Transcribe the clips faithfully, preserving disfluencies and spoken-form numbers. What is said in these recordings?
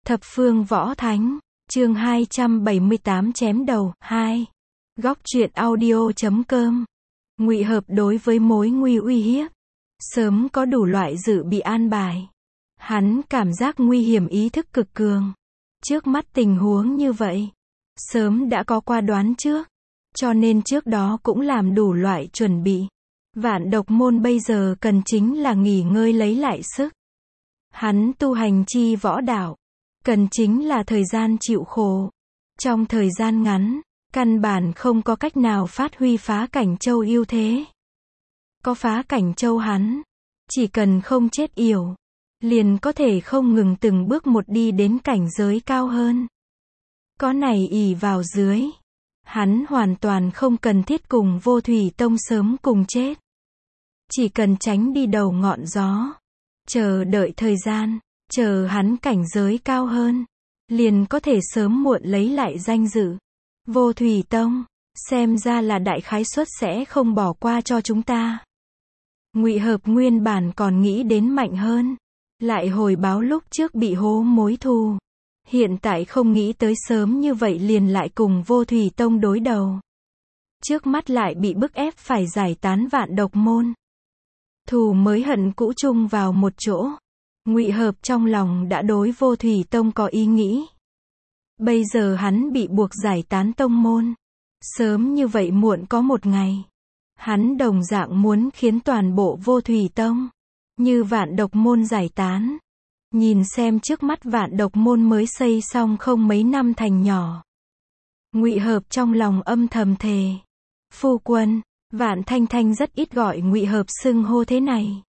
Thập phương võ thánh, chương hai trăm bảy mươi tám chém đầu, hai. Góc truyện audio chấm com. Ngụy Hợp đối với mối nguy uy hiếp, sớm có đủ loại dự bị an bài. Hắn cảm giác nguy hiểm ý thức cực cường. Trước mắt tình huống như vậy, sớm đã có qua đoán trước, cho nên trước đó cũng làm đủ loại chuẩn bị. Vạn độc môn bây giờ cần chính là nghỉ ngơi lấy lại sức. Hắn tu hành chi võ đạo, cần chính là thời gian chịu khổ. Trong thời gian ngắn, căn bản không có cách nào phát huy phá cảnh châu ưu thế. Có phá cảnh châu hắn, chỉ cần không chết yểu, liền có thể không ngừng từng bước một đi đến cảnh giới cao hơn. Có này ỷ vào dưới, hắn hoàn toàn không cần thiết cùng Vô Thủy Tông sớm cùng chết. Chỉ cần tránh đi đầu ngọn gió, chờ đợi thời gian, chờ hắn cảnh giới cao hơn, liền có thể sớm muộn lấy lại danh dự. Vô Thủy Tông, xem ra là đại khái suất sẽ không bỏ qua cho chúng ta. Ngụy Hợp nguyên bản còn nghĩ đến mạnh hơn, lại hồi báo lúc trước bị hố mối thù. Hiện tại không nghĩ tới sớm như vậy liền lại cùng Vô Thủy Tông đối đầu. Trước mắt lại bị bức ép phải giải tán Vạn độc môn. Thù mới hận cũ chung vào một chỗ. Ngụy Hợp trong lòng đã đối Vô Thủy Tông có ý nghĩ. Bây giờ hắn bị buộc giải tán tông môn. Sớm như vậy muộn có một ngày, hắn đồng dạng muốn khiến toàn bộ Vô Thủy Tông, như Vạn độc môn giải tán. Nhìn xem trước mắt Vạn độc môn mới xây xong không mấy năm thành nhỏ. Ngụy Hợp trong lòng âm thầm thề. Phu quân, Vạn Thanh Thanh rất ít gọi Ngụy Hợp xưng hô thế này.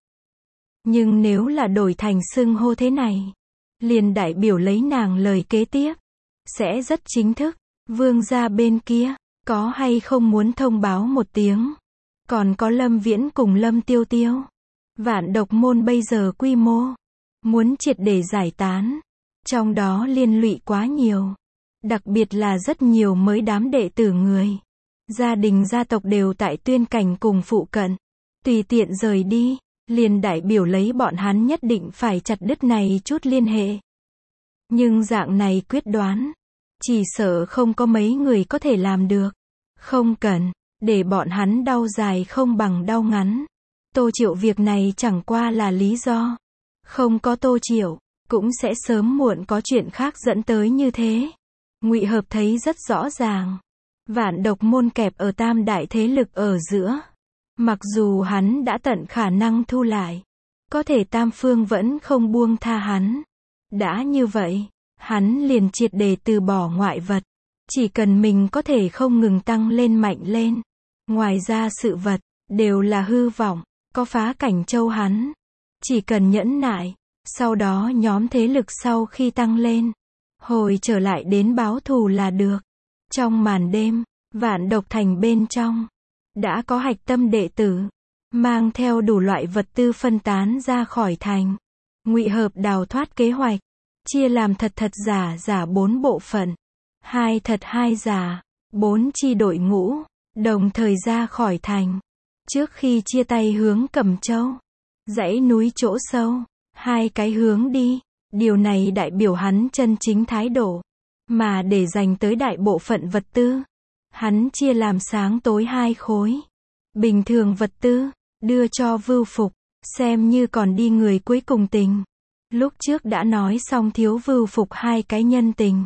Nhưng nếu là đổi thành xưng hô thế này, liền đại biểu lấy nàng lời kế tiếp sẽ rất chính thức. Vương gia bên kia, có hay không muốn thông báo một tiếng? Còn có Lâm Viễn cùng Lâm Tiêu Tiêu. Vạn độc môn bây giờ quy mô, muốn triệt để giải tán, trong đó liên lụy quá nhiều. Đặc biệt là rất nhiều mới đám đệ tử người. Gia đình gia tộc đều tại Tuyên Cảnh cùng phụ cận. Tùy tiện rời đi, liền đại biểu lấy bọn hắn nhất định phải chặt đứt này chút liên hệ. Nhưng dạng này quyết đoán, chỉ sợ không có mấy người có thể làm được. Không cần, để bọn hắn đau dài không bằng đau ngắn. Tô Triệu việc này chẳng qua là lý do. Không có Tô Triệu, cũng sẽ sớm muộn có chuyện khác dẫn tới như thế. Ngụy Hợp thấy rất rõ ràng. Vạn độc môn kẹp ở tam đại thế lực ở giữa. Mặc dù hắn đã tận khả năng thu lại, có thể tam phương vẫn không buông tha hắn. Đã như vậy, hắn liền triệt để từ bỏ ngoại vật. Chỉ cần mình có thể không ngừng tăng lên mạnh lên. Ngoài ra sự vật, đều là hư vọng. Có phá cảnh châu hắn, chỉ cần nhẫn nại. Sau đó nhóm thế lực sau khi tăng lên, hồi trở lại đến báo thù là được. Trong màn đêm, Vạn độc thành bên trong, đã có hạch tâm đệ tử, mang theo đủ loại vật tư phân tán ra khỏi thành. Ngụy Hợp đào thoát kế hoạch, chia làm thật thật giả giả bốn bộ phận. Hai thật hai giả, bốn chi đội ngũ, đồng thời ra khỏi thành. Trước khi chia tay hướng Cẩm Châu, dãy núi chỗ sâu, hai cái hướng đi. Điều này đại biểu hắn chân chính thái độ. Mà để dành tới đại bộ phận vật tư, hắn chia làm sáng tối hai khối. Bình thường vật tư, đưa cho Vưu Phục, xem như còn đi người cuối cùng tình. Lúc trước đã nói xong thiếu Vưu Phục hai cái nhân tình.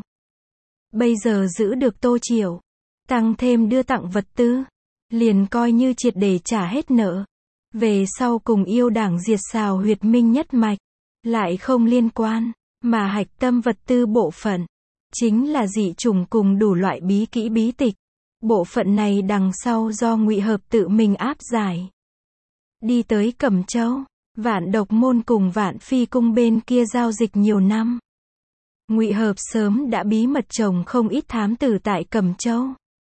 Bây giờ giữ được Tô Triệu, tăng thêm đưa tặng vật tư, liền coi như triệt để trả hết nợ. Về sau cùng yêu đảng diệt xào huyệt minh nhất mạch, lại không liên quan, mà hạch tâm vật tư bộ phận, chính là dị chủng cùng đủ loại bí kỹ bí tịch. Bộ phận này đằng sau do Ngụy Hợp tự mình áp giải. Đi tới Cẩm Châu, Vạn độc môn cùng Vạn Phi cung bên kia giao dịch nhiều năm. Ngụy Hợp sớm đã bí mật trồng không ít thám tử tại Cẩm Châu.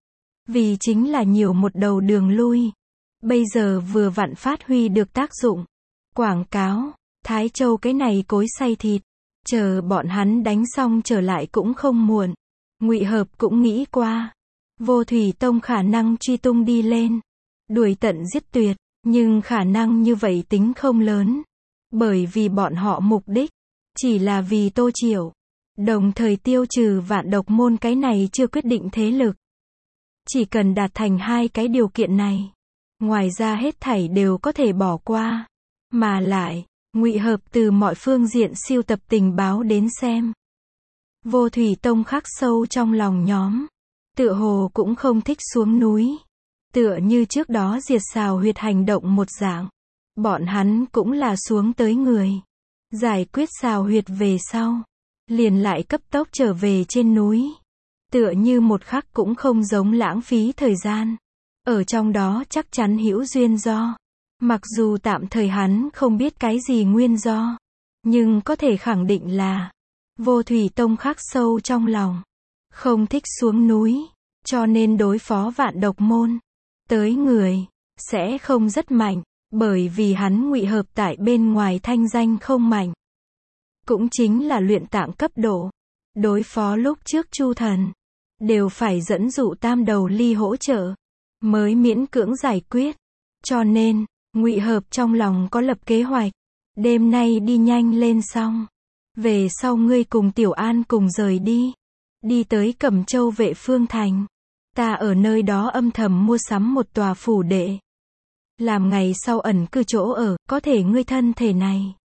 Vì chính là nhiều một đầu đường lui. Bây giờ vừa vặn phát huy được tác dụng. Quảng cáo, Thái Châu cái này cối xay thịt. Chờ bọn hắn đánh xong trở lại cũng không muộn. Ngụy Hợp cũng nghĩ qua. Vô Thủy Tông khả năng truy tung đi lên. Đuổi tận giết tuyệt. Nhưng khả năng như vậy tính không lớn. Bởi vì bọn họ mục đích chỉ là vì Tô Triệu. Đồng thời tiêu trừ vạn độc môn cái này chưa quyết định thế lực. Chỉ cần đạt thành hai cái điều kiện này, ngoài ra hết thảy đều có thể bỏ qua. Mà lại, Ngụy Hợp từ mọi phương diện siêu tập tình báo đến xem. Vô Thủy Tông khắc sâu trong lòng nhóm. Tựa hồ cũng không thích xuống núi. Tựa như trước đó diệt xào huyệt hành động một dạng. Bọn hắn cũng là xuống tới người. Giải quyết xào huyệt về sau. Liền lại cấp tốc trở về trên núi. Tựa như một khắc cũng không giống lãng phí thời gian. Ở trong đó chắc chắn hữu duyên do. Mặc dù tạm thời hắn không biết cái gì nguyên do. Nhưng có thể khẳng định là Vô Thủy Tông khắc sâu trong lòng. Không thích xuống núi. Cho nên đối phó vạn độc môn. Tới người. Sẽ không rất mạnh. Bởi vì hắn Ngụy Hợp tại bên ngoài thanh danh không mạnh. Cũng chính là luyện tạng cấp độ. Đối phó lúc trước Chu Thần. Đều phải dẫn dụ tam đầu ly hỗ trợ. Mới miễn cưỡng giải quyết. Cho nên, Ngụy Hợp trong lòng có lập kế hoạch. Đêm nay đi nhanh lên xong. Về sau ngươi cùng Tiểu An cùng rời đi. Đi tới Cẩm Châu Vệ Phương Thành. Ta ở nơi đó âm thầm mua sắm một tòa phủ đệ. Làm ngày sau ẩn cư chỗ ở, có thể ngươi thân thể này.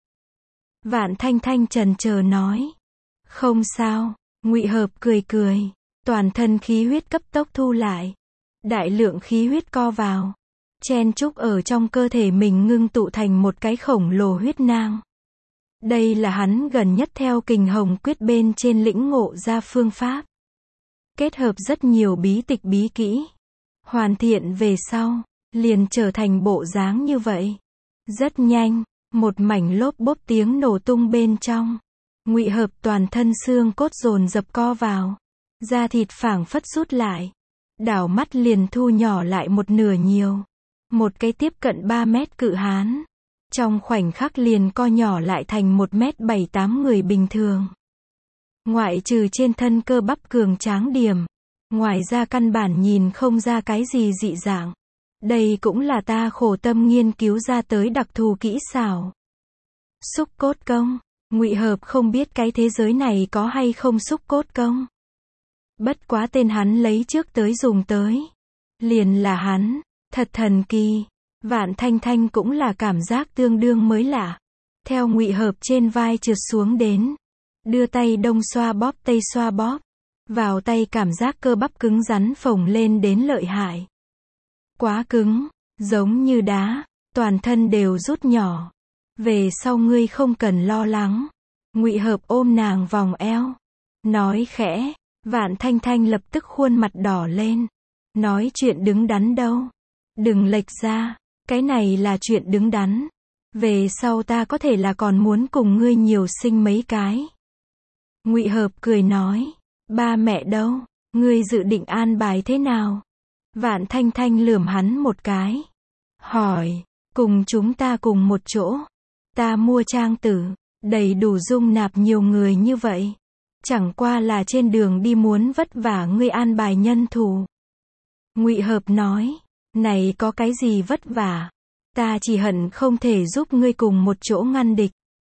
Vạn Thanh Thanh trần chờ nói. Không sao, Ngụy Hợp cười cười. Toàn thân khí huyết cấp tốc thu lại. Đại lượng khí huyết co vào. Chen chúc ở trong cơ thể mình ngưng tụ thành một cái khổng lồ huyết nang. Đây là hắn gần nhất theo Kình Hồng Quyết bên trên lĩnh ngộ ra phương pháp. Kết hợp rất nhiều bí tịch bí kỹ. Hoàn thiện về sau, liền trở thành bộ dáng như vậy. Rất nhanh, một mảnh lốp bốp tiếng nổ tung bên trong. Ngụy Hợp toàn thân xương cốt dồn dập co vào. Da thịt phảng phất rút lại. Đảo mắt liền thu nhỏ lại một nửa nhiều. Một cái tiếp cận ba mét cự hán. Trong khoảnh khắc liền co nhỏ lại thành một mét bảy tám người bình thường. Ngoại trừ trên thân cơ bắp cường tráng điểm. Ngoài ra căn bản nhìn không ra cái gì dị dạng. Đây cũng là ta khổ tâm nghiên cứu ra tới đặc thù kỹ xảo. Xúc cốt công. Ngụy Hợp không biết cái thế giới này có hay không xúc cốt công. Bất quá tên hắn lấy trước tới dùng tới. Liền là hắn. Thật thần kỳ. Vạn Thanh Thanh cũng là cảm giác tương đương mới lạ. Theo Ngụy Hợp trên vai trượt xuống đến. Đưa tay đông xoa bóp tây xoa bóp. Vào tay cảm giác cơ bắp cứng rắn phồng lên đến lợi hại. Quá cứng. Giống như đá. Toàn thân đều rút nhỏ. Về sau ngươi không cần lo lắng. Ngụy Hợp ôm nàng vòng eo. Nói khẽ. Vạn Thanh Thanh lập tức khuôn mặt đỏ lên. Nói chuyện đứng đắn đâu. Đừng lệch ra. Cái này là chuyện đứng đắn. Về sau ta có thể là còn muốn cùng ngươi nhiều sinh mấy cái. Ngụy Hợp cười nói. Ba mẹ đâu? Ngươi dự định an bài thế nào? Vạn Thanh Thanh lườm hắn một cái. Hỏi. Cùng chúng ta cùng một chỗ. Ta mua trang tử. Đầy đủ dung nạp nhiều người như vậy. Chẳng qua là trên đường đi muốn vất vả ngươi an bài nhân thủ. Ngụy Hợp nói. Này có cái gì vất vả. Ta chỉ hận không thể giúp ngươi cùng một chỗ ngăn địch.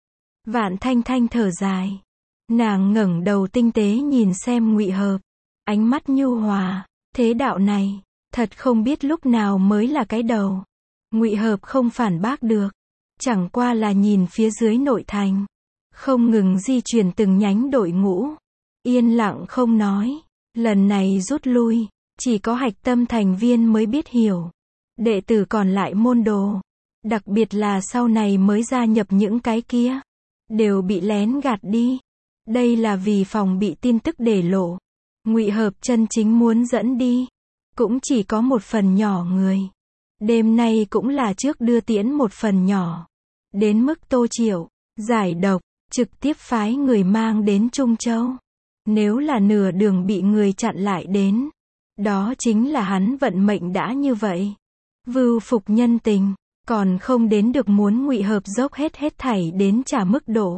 Vạn Thanh Thanh thở dài. Nàng ngẩng đầu tinh tế nhìn xem Ngụy Hợp. Ánh mắt nhu hòa. Thế đạo này. Thật không biết lúc nào mới là cái đầu. Ngụy Hợp không phản bác được. Chẳng qua là nhìn phía dưới nội thành. Không ngừng di chuyển từng nhánh đội ngũ. Yên lặng không nói. Lần này rút lui. Chỉ có hạch tâm thành viên mới biết hiểu. Đệ tử còn lại môn đồ. Đặc biệt là sau này mới gia nhập những cái kia. Đều bị lén gạt đi. Đây là vì phòng bị tin tức để lộ. Ngụy Hợp chân chính muốn dẫn đi. Cũng chỉ có một phần nhỏ người. Đêm nay cũng là trước đưa tiễn một phần nhỏ. Đến mức Tô Triệu. Giải độc. Trực tiếp phái người mang đến Trung Châu. Nếu là nửa đường bị người chặn lại đến. Đó chính là hắn vận mệnh đã như vậy. Vưu phục nhân tình. Còn không đến được muốn Ngụy Hợp dốc hết hết thảy đến trả mức độ.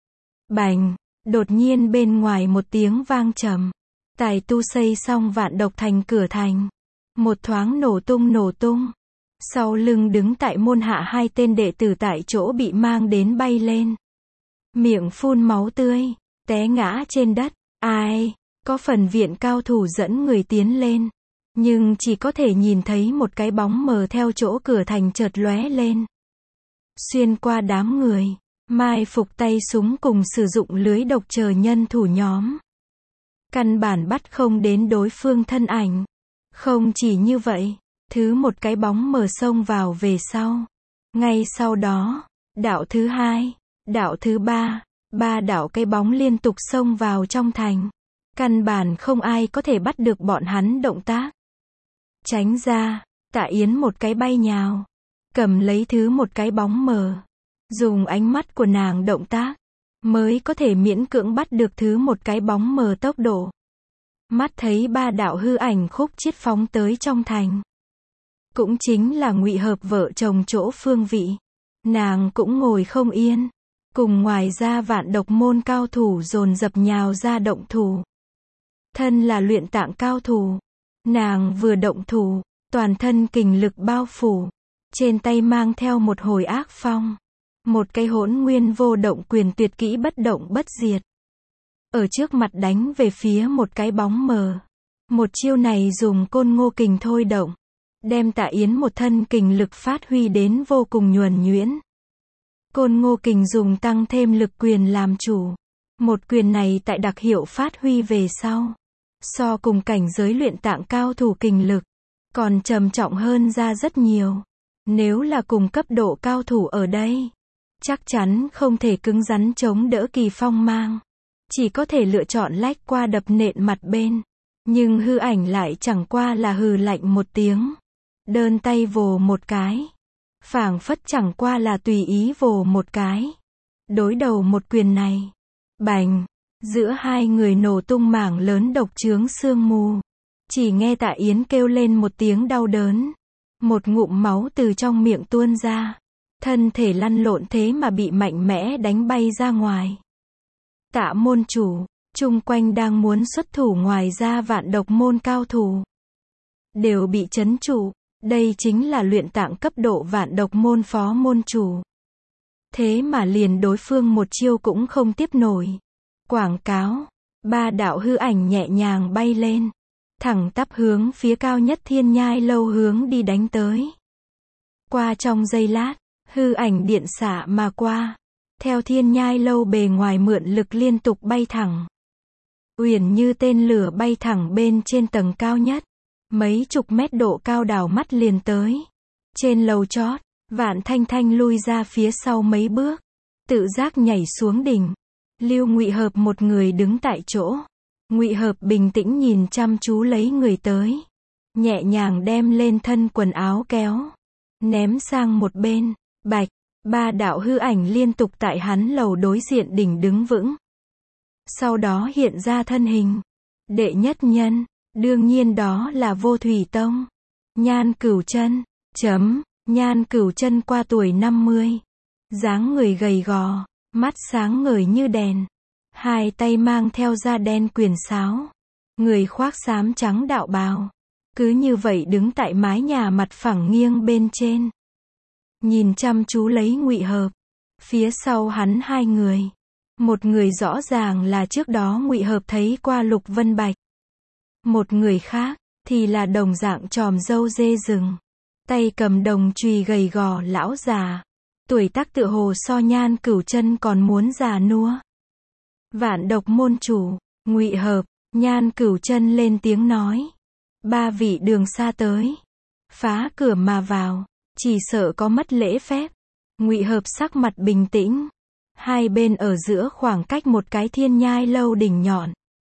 Bành. Đột nhiên bên ngoài một tiếng vang trầm. Tài tu xây xong Vạn Độc Thành cửa thành. Một thoáng nổ tung nổ tung. Sau lưng đứng tại môn hạ hai tên đệ tử tại chỗ bị mang đến bay lên. Miệng phun máu tươi. té ngã trên đất. Ai? Có phần viện cao thủ dẫn người tiến lên, nhưng chỉ có thể nhìn thấy một cái bóng mờ theo chỗ cửa thành chợt lóe lên. Xuyên qua đám người, mai phục tay súng cùng sử dụng lưới độc chờ nhân thủ nhóm. Căn bản bắt không đến đối phương thân ảnh. Không chỉ như vậy, thứ một cái bóng mờ xông vào về sau. Ngay sau đó, đạo thứ hai, đạo thứ ba, ba đạo cái bóng liên tục xông vào trong thành. Căn bản không ai có thể bắt được bọn hắn động tác. Tránh ra, Tạ Yến một cái bay nhào, cầm lấy thứ một cái bóng mờ. Dùng ánh mắt của nàng động tác, mới có thể miễn cưỡng bắt được thứ một cái bóng mờ tốc độ. Mắt thấy ba đạo hư ảnh khúc chiết phóng tới trong thành. Cũng chính là Ngụy Hợp vợ chồng chỗ Phương Vị. Nàng cũng ngồi không yên. Cùng ngoài ra vạn độc môn cao thủ dồn dập nhào ra động thủ. Thân là luyện tạng cao thủ. Nàng vừa động thủ, toàn thân kình lực bao phủ. Trên tay mang theo một hồi ác phong. Một cái hỗn nguyên vô động quyền tuyệt kỹ bất động bất diệt. Ở trước mặt đánh về phía một cái bóng mờ. Một chiêu này dùng côn ngô kình thôi động. Đem Tạ Yến một thân kình lực phát huy đến vô cùng nhuần nhuyễn. Côn ngô kình dùng tăng thêm lực quyền làm chủ. Một quyền này tại đặc hiệu phát huy về sau. So cùng cảnh giới luyện tạng cao thủ kình lực. Còn trầm trọng hơn ra rất nhiều. Nếu là cùng cấp độ cao thủ ở đây. Chắc chắn không thể cứng rắn chống đỡ kỳ phong mang. Chỉ có thể lựa chọn lách qua đập nện mặt bên. Nhưng hư ảnh lại chẳng qua là hừ lạnh một tiếng. Đơn tay vồ một cái. Phảng phất chẳng qua là tùy ý vồ một cái. Đối đầu một quyền này. Bành. Giữa hai người nổ tung mảng lớn độc chướng sương mù. Chỉ nghe Tạ Yến kêu lên một tiếng đau đớn. Một ngụm máu từ trong miệng tuôn ra. Thân thể lăn lộn thế mà bị mạnh mẽ đánh bay ra ngoài. Tạ môn chủ, chung quanh đang muốn xuất thủ ngoài ra vạn độc môn cao thủ. Đều bị trấn trụ, đây chính là luyện tạng cấp độ vạn độc môn phó môn chủ. Thế mà liền đối phương một chiêu cũng không tiếp nổi. Quảng cáo, ba đạo hư ảnh nhẹ nhàng bay lên. Thẳng tắp hướng phía cao nhất Thiên Nhai Lâu hướng đi đánh tới. Qua trong giây lát, hư ảnh điện xạ mà qua. Theo Thiên Nhai Lâu bề ngoài mượn lực liên tục bay thẳng. Uyển như tên lửa bay thẳng bên trên tầng cao nhất. Mấy chục mét độ cao đảo mắt liền tới. Trên lầu chót, Vạn Thanh Thanh lui ra phía sau mấy bước. Tự giác nhảy xuống đỉnh. Lưu Ngụy Hợp một người đứng tại chỗ. Ngụy Hợp bình tĩnh nhìn chăm chú lấy người tới. Nhẹ nhàng đem lên thân quần áo kéo. Ném sang một bên. Bạch. Ba đạo hư ảnh liên tục tại hắn lầu đối diện đỉnh đứng vững. Sau đó hiện ra thân hình. Đệ nhất nhân, đương nhiên đó là Vô Thủy Tông. Nhan Cửu Chân, chấm, Nhan Cửu Chân qua tuổi năm mươi. Dáng người gầy gò, mắt sáng ngời như đèn. Hai tay mang theo da đen quyền sáo. Người khoác xám trắng đạo bào. Cứ như vậy đứng tại mái nhà mặt phẳng nghiêng bên trên. Nhìn chăm chú lấy Ngụy Hợp. Phía sau hắn hai người. Một người rõ ràng là trước đó Ngụy Hợp thấy qua Lục Vân Bạch. Một người khác, thì là đồng dạng tròm râu dê rừng. Tay cầm đồng chùy gầy gò lão già. Tuổi tác tựa hồ so Nhan Cửu Chân còn muốn già nua. Vạn độc môn chủ, Ngụy Hợp, Nhan Cửu Chân lên tiếng nói. Ba vị đường xa tới. Phá cửa mà vào. Chỉ sợ có mất lễ phép. Ngụy Hợp sắc mặt bình tĩnh. Hai bên ở giữa khoảng cách một cái Thiên Nhai Lâu đỉnh nhọn.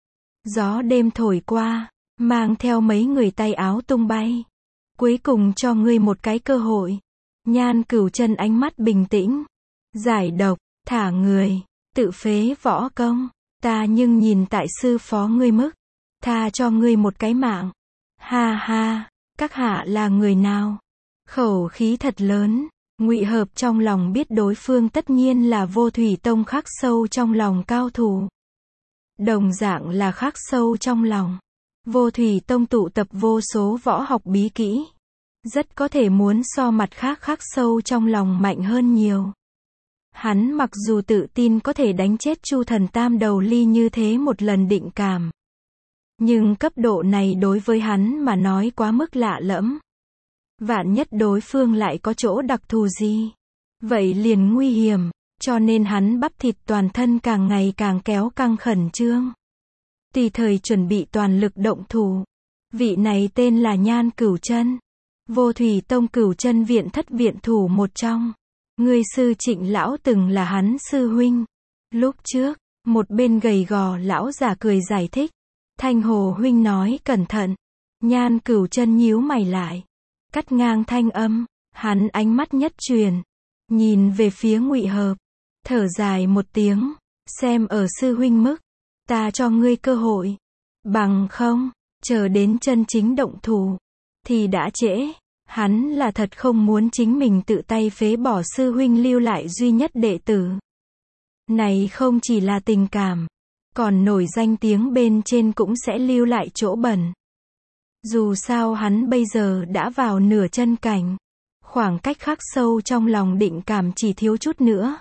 Gió đêm thổi qua, mang theo mấy người tay áo tung bay. Cuối cùng cho ngươi một cái cơ hội. Nhan Cửu Chân ánh mắt bình tĩnh. Giải độc, thả người, tự phế võ công. Ta nhưng nhìn tại sư phó ngươi mức. Tha cho ngươi một cái mạng. Ha ha, các hạ là người nào? Khẩu khí thật lớn. Ngụy Hợp trong lòng biết đối phương tất nhiên là Vô Thủy Tông khắc sâu trong lòng cao thủ. Đồng dạng là khắc sâu trong lòng. Vô Thủy Tông tụ tập vô số võ học bí kỹ. Rất có thể muốn so mặt khác khắc sâu trong lòng mạnh hơn nhiều. Hắn mặc dù tự tin có thể đánh chết Chu Thần Tam Đầu Ly như thế một lần định cảm. Nhưng cấp độ này đối với hắn mà nói quá mức lạ lẫm. Vạn nhất đối phương lại có chỗ đặc thù gì. Vậy liền nguy hiểm, cho nên hắn bắp thịt toàn thân càng ngày càng kéo căng khẩn trương. Tùy thời chuẩn bị toàn lực động thủ. Vị này tên là Nhan Cửu Chân. Vô Thủy Tông Cửu Chân viện thất viện thủ một trong. Người sư Trịnh lão từng là hắn sư huynh. Lúc trước, một bên gầy gò lão già cười giải thích. Thanh Hồ huynh nói cẩn thận. Nhan Cửu Chân nhíu mày lại. Cắt ngang thanh âm, hắn ánh mắt nhất truyền. Nhìn về phía Ngụy Hợp. Thở dài một tiếng. Xem ở sư huynh mức. Ta cho ngươi cơ hội. Bằng không, chờ đến chân chính động thủ. Thì đã trễ. Hắn là thật không muốn chính mình tự tay phế bỏ sư huynh lưu lại duy nhất đệ tử. Này không chỉ là tình cảm. Còn nổi danh tiếng bên trên cũng sẽ lưu lại chỗ bẩn. Dù sao hắn bây giờ đã vào nửa chân cảnh. Khoảng cách khắc sâu trong lòng định cảm chỉ thiếu chút nữa.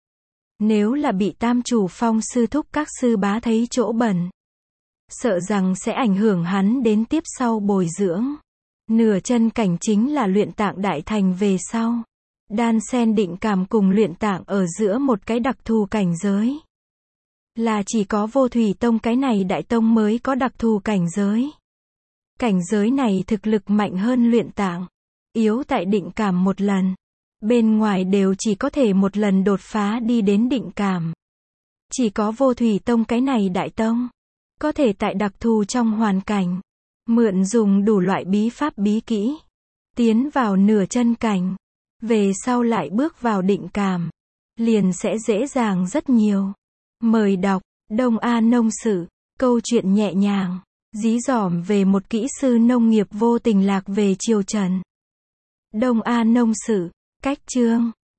Nếu là bị tam chủ Phong sư thúc các sư bá thấy chỗ bẩn. Sợ rằng sẽ ảnh hưởng hắn đến tiếp sau bồi dưỡng. Nửa chân cảnh chính là luyện tạng đại thành về sau. Đan sen định cảm cùng luyện tạng ở giữa một cái đặc thù cảnh giới. Là chỉ có Vô Thủy Tông cái này đại tông mới có đặc thù cảnh giới. Cảnh giới này thực lực mạnh hơn luyện tạng. Yếu tại định cảm một lần. Bên ngoài đều chỉ có thể một lần đột phá đi đến định cảm. Chỉ có Vô Thủy Tông cái này đại tông. Có thể tại đặc thù trong hoàn cảnh. Mượn dùng đủ loại bí pháp bí kỹ. Tiến vào nửa chân cảnh. Về sau lại bước vào định cảm. Liền sẽ dễ dàng rất nhiều. Mời đọc, Đông A Nông Sự. Câu chuyện nhẹ nhàng. Dí dỏm về một kỹ sư nông nghiệp vô tình lạc về triều Trần. Đông A Nông Sự. Cách chương.